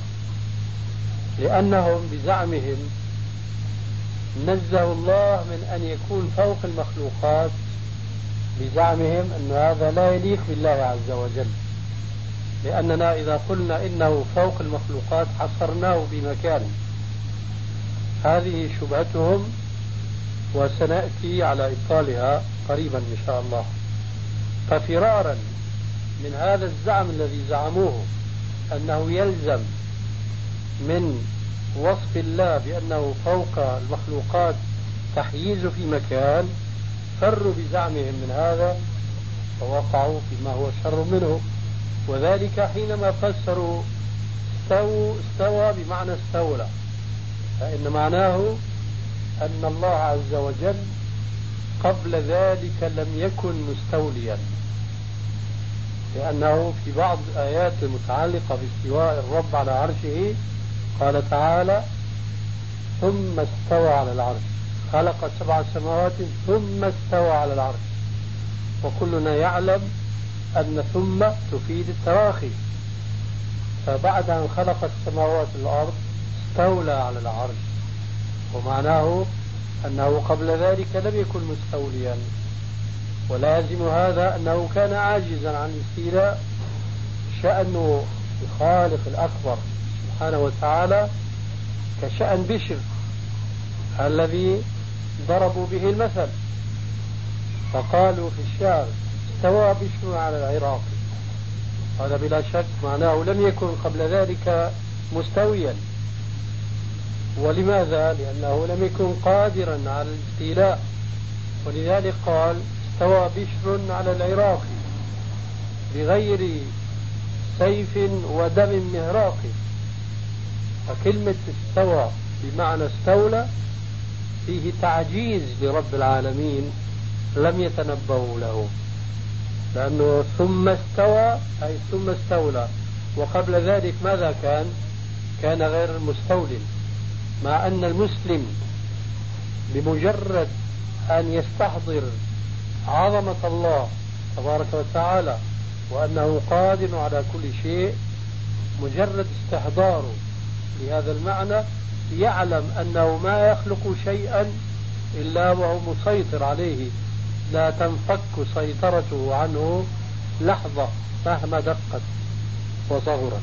لأنهم بزعمهم نزهوا الله من أن يكون فوق المخلوقات، بزعمهم أن هذا لا يليق بالله عز وجل، لأننا إذا قلنا إنه فوق المخلوقات حصرناه بمكان. هذه شبهتهم وسنأتي على إبطالها قريبا إن شاء الله. ففرارا من هذا الزعم الذي زعموه أنه يلزم من وصف الله بأنه فوق المخلوقات تحييز في مكان، فروا بزعمهم من هذا ووقعوا فيما هو شر منه. وذلك حينما فسروا استوى بمعنى استولى، فإن معناه أن الله عز وجل قبل ذلك لم يكن مستوليا، لأنه في بعض الآيات المتعلقة باستواء الرب على عرشه قال تعالى ثم استوى على العرش، خلق 7 سماوات ثم استوى على العرش، وكلنا يعلم أن ثم تفيد التراخي، فبعد أن خلق السماوات والأرض استولى على العرش، ومعناه أنه قبل ذلك لم يكن مستوليا، ولازم هذا أنه كان عاجزا عن الاستيلاء. شأن الخالق الأكبر سبحانه وتعالى كشأن بشر الذي ضربوا به المثل، فقالوا في الشعر استوى بشر على العراق، هذا بلا شك معناه لم يكن قبل ذلك مستويا. ولماذا؟ لأنه لم يكن قادرا على الاستيلاء، ولذلك قال استوى بشر على العراق بغير سيف ودم مهراق. فكلمة استوى بمعنى استولى فيه تعجيز لرب العالمين لم يتنبهوا له، لأنه ثم استوى أي ثم استولى، وقبل ذلك ماذا كان غير مستول، مع أن المسلم بمجرد أن يستحضر عظمة الله تبارك وتعالى وأنه قادر على كل شيء، مجرد استحضاره لهذا المعنى يعلم أنه ما يخلق شيئا إلا وهو مسيطر عليه، لا تنفك سيطرته عنه لحظة مهما دقت وصغرت.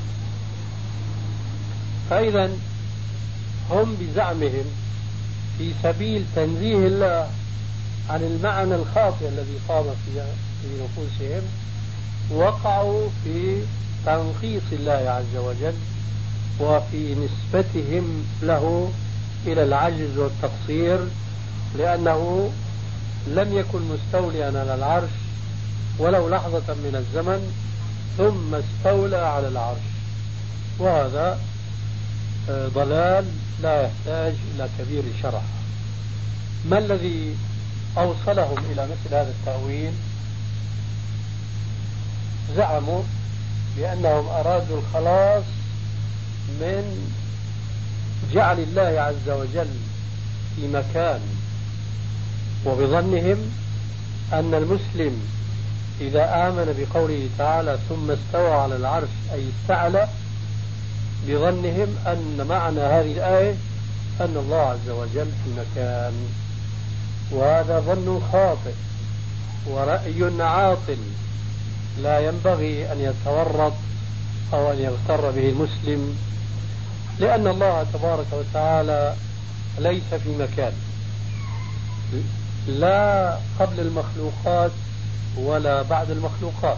فإذا هم بزعمهم في سبيل تنزيه الله عن المعنى الخاطئ الذي قام في نفوسهم وقعوا في تنقيص الله عز وجل وفي نسبتهم له إلى العجز والتقصير، لأنه لم يكن مستوليا على العرش ولو لحظة من الزمن ثم استولى على العرش، وهذا ضلال لا يحتاج إلى كبير شرح. ما الذي أوصلهم إلى مثل هذا التأويل؟ زعموا بأنهم أرادوا الخلاص من جعل الله عز وجل في مكان، وبظنهم أن المسلم إذا آمن بقوله تعالى ثم استوى على العرش أي استعلى، بظنهم أن معنى هذه الآية أن الله عز وجل في مكان، وهذا ظن خاطئ ورأي عاطل لا ينبغي أن يتورط أو أن يغتر به المسلم، لأن الله تبارك وتعالى ليس في مكان، لا قبل المخلوقات ولا بعد المخلوقات.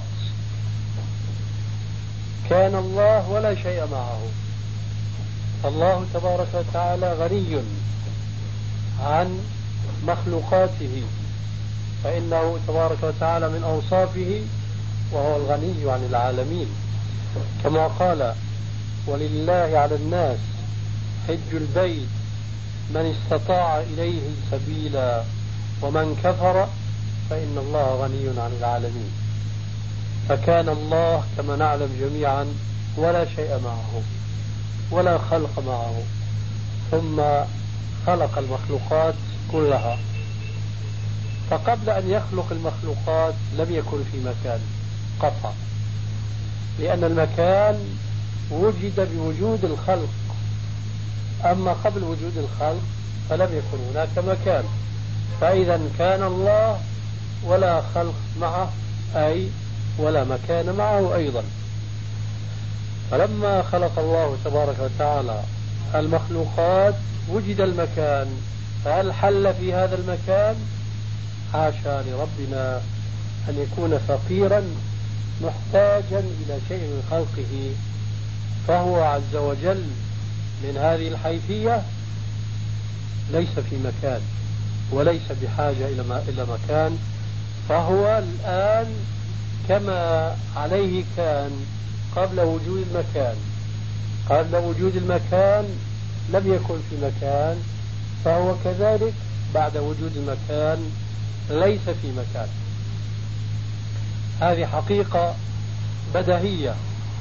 كان الله ولا شيء معه. الله تبارك وتعالى غني عن مخلوقاته، فإنه تبارك وتعالى من أوصافه وهو الغني عن العالمين، كما قال ولله على الناس حج البيت من استطاع إليه سبيلا ومن كفر فإن الله غني عن العالمين. فكان الله كما نعلم جميعا ولا شيء معه ولا خلق معه، ثم خلق المخلوقات كلها. فقبل أن يخلق المخلوقات لم يكن في مكان قطع، لأن المكان وجد بوجود الخلق، أما قبل وجود الخلق فلم يكن هناك مكان. فإذا كان الله ولا خلق معه أي ولا مكان معه أيضا. فلما خلق الله تبارك وتعالى المخلوقات وجد المكان، فهل حل في هذا المكان؟ حاشا لربنا أن يكون فقيرا محتاجا إلى شيء من خلقه، فهو عز وجل من هذه الحيثية ليس في مكان وليس بحاجة إلى مكان، فهو الآن كما عليه كان قبل وجود المكان. قبل وجود المكان لم يكن في مكان، فهو كذلك بعد وجود المكان ليس في مكان. هذه حقيقة بديهية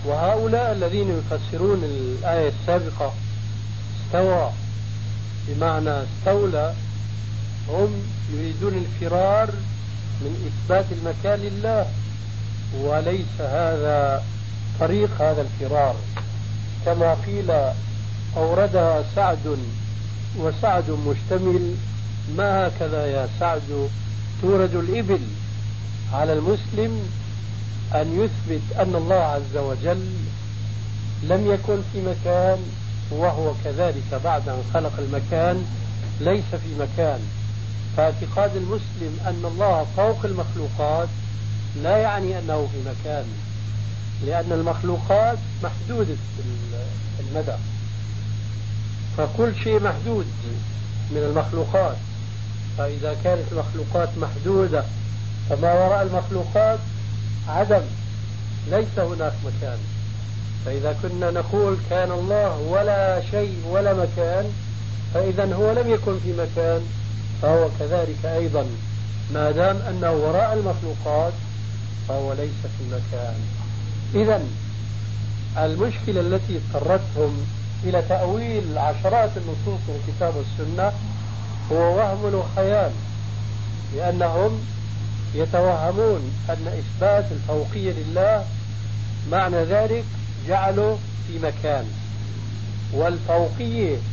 وهؤلاء الذين يفسرون الآية السابقة استوى بمعنى استولى هم يريدون الفرار من إثبات المكان لله، وليس هذا طريق هذا الفرار، كما قيل أوردها سعد وسعد مشتمل. ما هكذا يا سعد تورد الإبل على المسلم أن يثبت أن الله عز وجل لم يكن في مكان، وهو كذلك بعد أن خلق المكان ليس في مكان. فاعتقاد المسلم أن الله فوق المخلوقات لا يعني أنه في مكان، لأن المخلوقات محدودة المدى، فكل شيء محدود من المخلوقات. فإذا كانت المخلوقات محدودة فما وراء المخلوقات عدم، ليس هناك مكان. فإذا كنا نقول كان الله ولا شيء ولا مكان، فإذا هو لم يكن في مكان، فهو كذلك أيضا ما دام أنه وراء المخلوقات فهو ليس في مكان. إذا المشكلة التي اضطرتهم إلى تأويل عشرات النصوص من الكتاب والسنة هو وهم وخيال، لأنهم يتوهمون أن إثبات الفوقية لله معنى ذلك جعله في مكان، والفوقية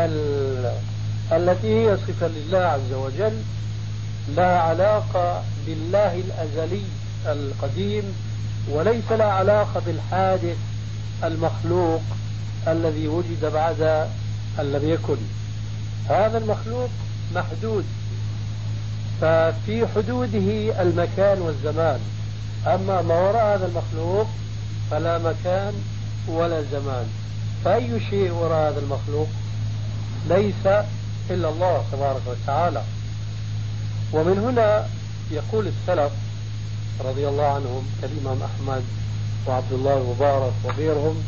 التي هي صفة لله عز وجل لا علاقة بالله الأزلي القديم، وليس لا علاقة بالحادث المخلوق الذي وجد بعد أن لم يكن. هذا المخلوق محدود، ففي حدوده المكان والزمان، أما ما وراء هذا المخلوق فلا مكان ولا زمان. فأي شيء وراء هذا المخلوق؟ ليس إلا الله تبارك وتعالى. ومن هنا يقول السلف رضي الله عنهم كالإمام أحمد وعبد الله المبارك وغيرهم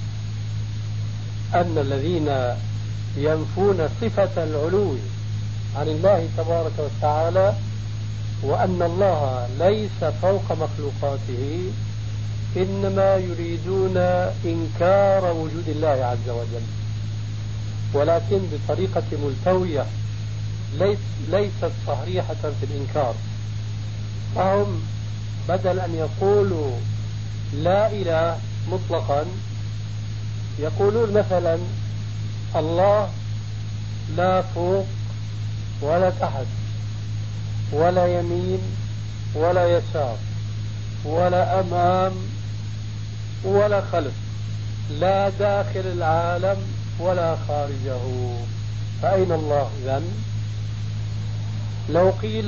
أن الذين ينفون صفة العلو عن الله تبارك وتعالى وأن الله ليس فوق مخلوقاته إنما يريدون إنكار وجود الله عز وجل، ولكن بطريقة ملتوية ليست صريحة في الإنكار. فهم بدل أن يقولوا لا إله مطلقا يقولون مثلا الله لا فوق ولا تحت ولا يمين ولا يسار ولا أمام ولا خلف، لا داخل العالم ولا خارجه. فأين الله إذن؟ لو قيل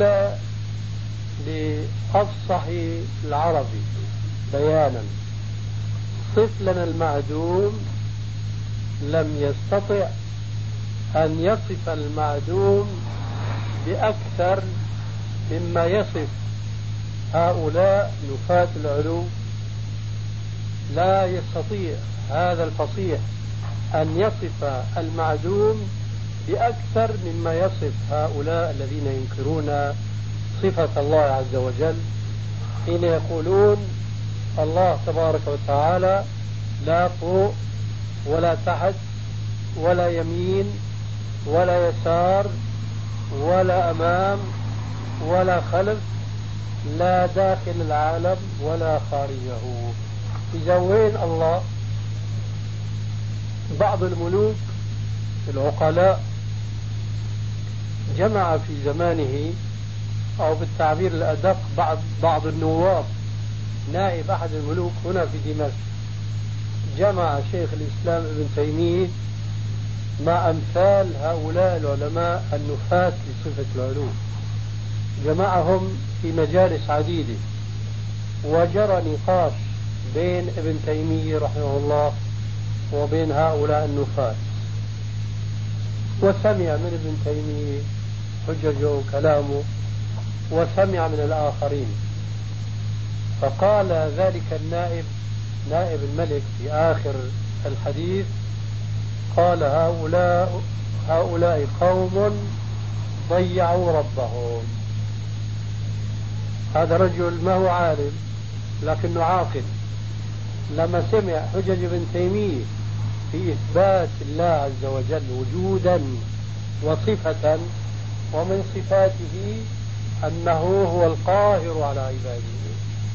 لأفصح العربي بيانا صف لنا المعدوم، لم يستطع أن يصف المعدوم بأكثر مما يصف هؤلاء نفاة العلو. لا يستطيع هذا الفصيح أن يصف المعدوم بأكثر مما يصف هؤلاء الذين ينكرون صفة الله عز وجل، حين يقولون الله تبارك وتعالى لا فوق ولا تحت ولا يمين ولا يسار ولا أمام ولا خلف، لا داخل العالم ولا خارجه. إذا وين الله؟ بعض الملوك العقلاء جمع في زمانه، أو بالتعبير الأدق بعض النواب، نائب أحد الملوك هنا في دمشق، جمع شيخ الإسلام ابن تيمية مع أمثال هؤلاء العلماء النفاة لصفة العلو، جمعهم في مجالس عديدة، وجرى نقاش بين ابن تيمية رحمه الله وبين هؤلاء النفاة، وسمع من ابن تيمية حججه وكلامه، وسمع من الآخرين. فقال ذلك النائب، نائب الملك، في آخر الحديث قال هؤلاء قوم ضيعوا ربهم. هذا رجل ما هو عالم لكنه عاقل، لما سمع حجج ابن تيمية في إثبات الله عز وجل وجودا وصفة، ومن صفاته أنه هو القاهر على عباده،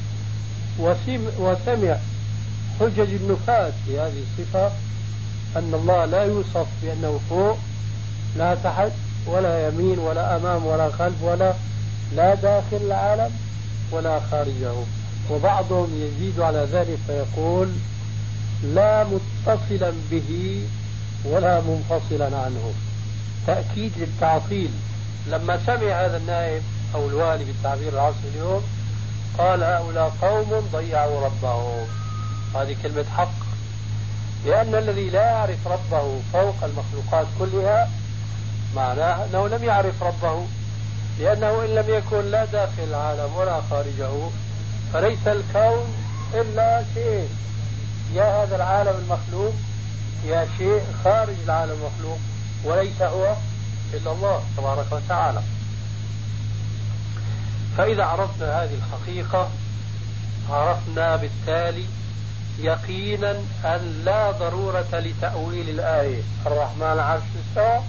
وسمع حجج النفاة في هذه الصفة أن الله لا يوصف بأنه فوق لا تحت ولا يمين ولا أمام ولا خلف ولا لا داخل العالم ولا خارجه، وبعضهم يزيد على ذلك فيقول لا متصلا به ولا منفصلا عنه، تأكيد للتعطيل. لما سمع هذا النائب أو الوالي بالتعبير العصري اليوم قال هؤلاء قوم ضيعوا ربهم، هذه كلمة حق، لأن الذي لا يعرف ربه فوق المخلوقات كلها معناه أنه لم يعرف ربه، لأنه إن لم يكن لا داخل العالم ولا خارجه فليس الكون إلا شيء، يا هذا العالم المخلوق يا شيء خارج العالم المخلوق، وليس هو إلا الله تبارك وتعالى. فإذا عرفنا هذه الحقيقة عرفنا بالتالي يقينا أن لا ضرورة لتأويل الآية الرحمن على العرش استوى،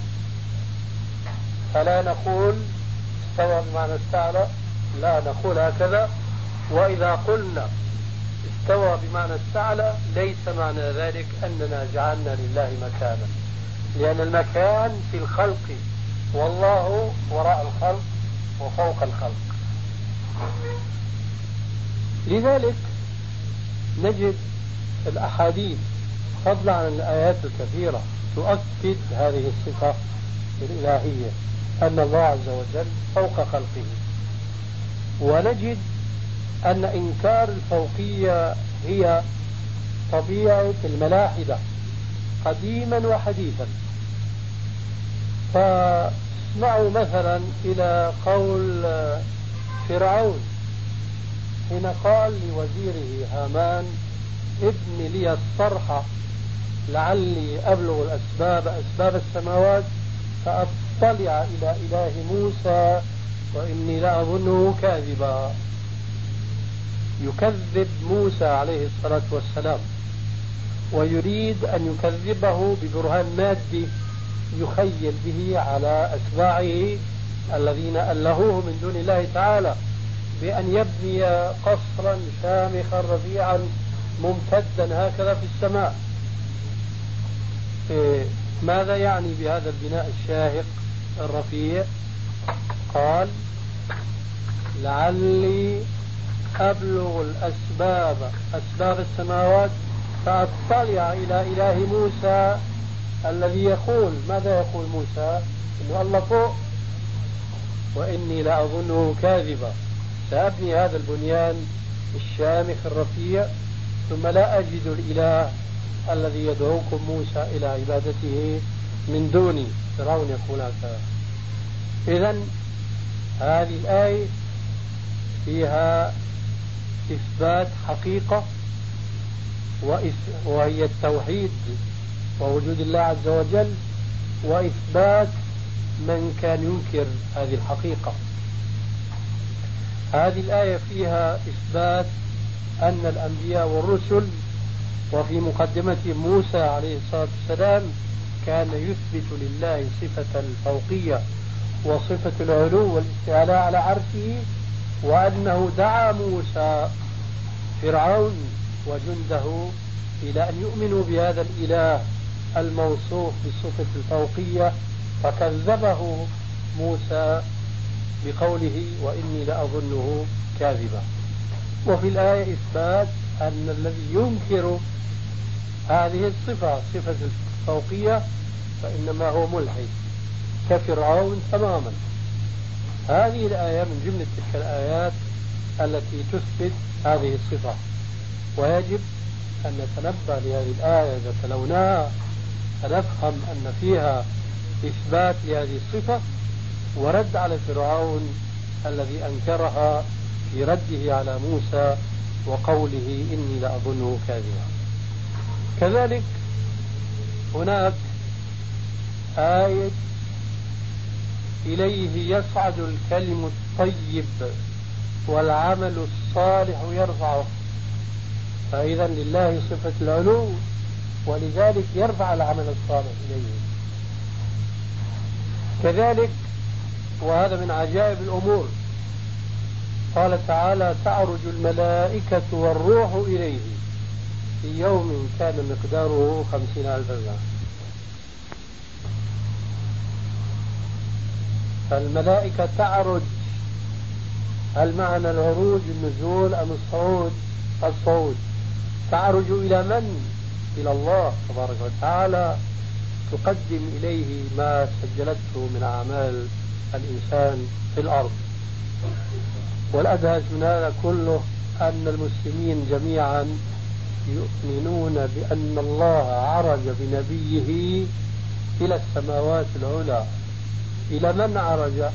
فلا نقول استوى بمعنى استعلى، لا نقول هكذا. وإذا قلنا استوى بمعنى استعلى ليس معنى ذلك أننا جعلنا لله مكانا، لأن المكان في الخلق والله وراء الخلق وفوق الخلق. لذلك نجد الأحاديث فضلا عن الآيات الكثيرة تؤكد هذه الصفة الإلهية أن الله عز وجل فوق خلقه، ونجد أن إنكار الفوقية هي طبيعة الملاحدة قديما وحديثا. فاسمعوا مثلا إلى قول فرعون حين قال لوزيره هامان ابن لي الصرح لعلي أبلغ أسباب السماوات فأطلع إلى إله موسى وإني لأظنه كاذبا. يكذب موسى عليه الصلاة والسلام ويريد أن يكذبه ببرهان مادي يخيل به على أتباعه الذين ألهوه من دون الله تعالى بأن يبني قصرا شامخا رفيعا ممتدا هكذا في السماء. ماذا يعني بهذا البناء الشاهق الرفيع؟ قال لعلي أبلغ أسباب السماوات فأطلع إلى إله موسى الذي يقول ماذا يقول موسى؟ إنه الله فوق وإني لأظنه كاذبا، سأبني هذا البنيان الشامخ الرفيع ثم لا أجد الإله الذي يدعوكم موسى إلى عبادته من دوني. فرعون يقول هكذا. إذن هذه الآية فيها إثبات حقيقة وهي التوحيد ووجود الله عز وجل، وإثبات من كان ينكر هذه الحقيقة. هذه الآية فيها إثبات أن الأنبياء والرسل وفي مقدمة موسى عليه الصلاة والسلام كان يثبت لله صفة الفوقية وصفة العلو والاستعلاء على عرشه، وأنه دعا موسى فرعون وجنده إلى أن يؤمنوا بهذا الإله الموصوف بالصفة الفوقية، فكذبه موسى بقوله وإني لأظنه كاذبا. وفي الآية إثبات أن الذي ينكر هذه الصفة صفة الفوقية فإنما هو ملحد كفرعون تماما. هذه الآية من جملة تلك الآيات التي تثبت هذه الصفة، ويجب أن نتنبه لهذه الآية إذا تلوناها فنفهم أن فيها إثبات لهذه الصفة ورد على فرعون الذي أنكرها في رده على موسى وقوله إني لأظنه كاذبا. كذلك هناك آية إليه يصعد الكلم الطيب والعمل الصالح يرفعه. فإذا لله صفة العلو، ولذلك يرفع العمل الصالح إليه. كذلك وهذا من عجائب الأمور، قال تعالى: تعرج الملائكة والروح إليه في يوم كان مقداره 50,000 سنة. فالملائكة تعرج، هل معنى العروج النزول أم الصعود؟ الصعود. تعرج إلى من؟ إلى الله تبارك وتعالى، تقدم إليه ما سجلته من أعمال الإنسان في الأرض. والأدهش من هذا كله أن المسلمين جميعا يؤمنون بأن الله عرج بنبيه إلى السماوات العلى. إلى من عرج؟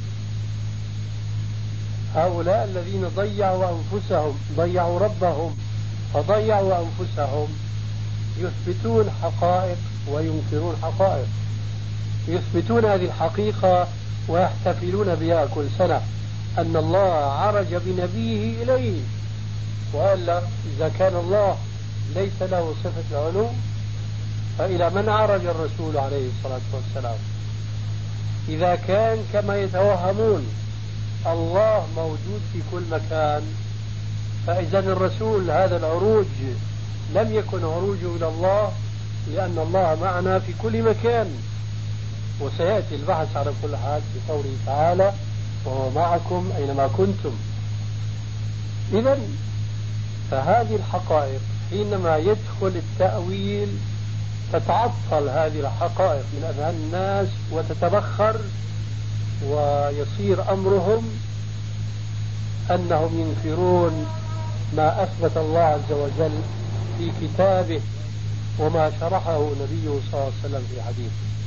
هؤلاء الذين ضيعوا أنفسهم، ضيعوا ربهم فضيعوا أنفسهم، يثبتون حقائق وينكرون حقائق. يثبتون هذه الحقيقة ويحتفلون بها كل سنة، أن الله عرج بنبيه إليه. وإلا إذا كان الله ليس له صفة العلو، فإلى من عرج الرسول عليه الصلاة والسلام؟ إذا كان كما يتوهمون الله موجود في كل مكان، فإذا الرسول هذا العروج لم يكن عروجه إلى الله، لأن الله معنا في كل مكان. وسيأتي البحث على كل حال في قوله تعالى: وهو معكم أينما كنتم. إذن فهذه الحقائق حينما يدخل التأويل تتعطل هذه الحقائق من أذهان الناس وتتبخر، ويصير أمرهم أنهم ينكرون ما أثبت الله عز وجل في كتابه وما شرحه نبيه صلى الله عليه وسلم في حديثه.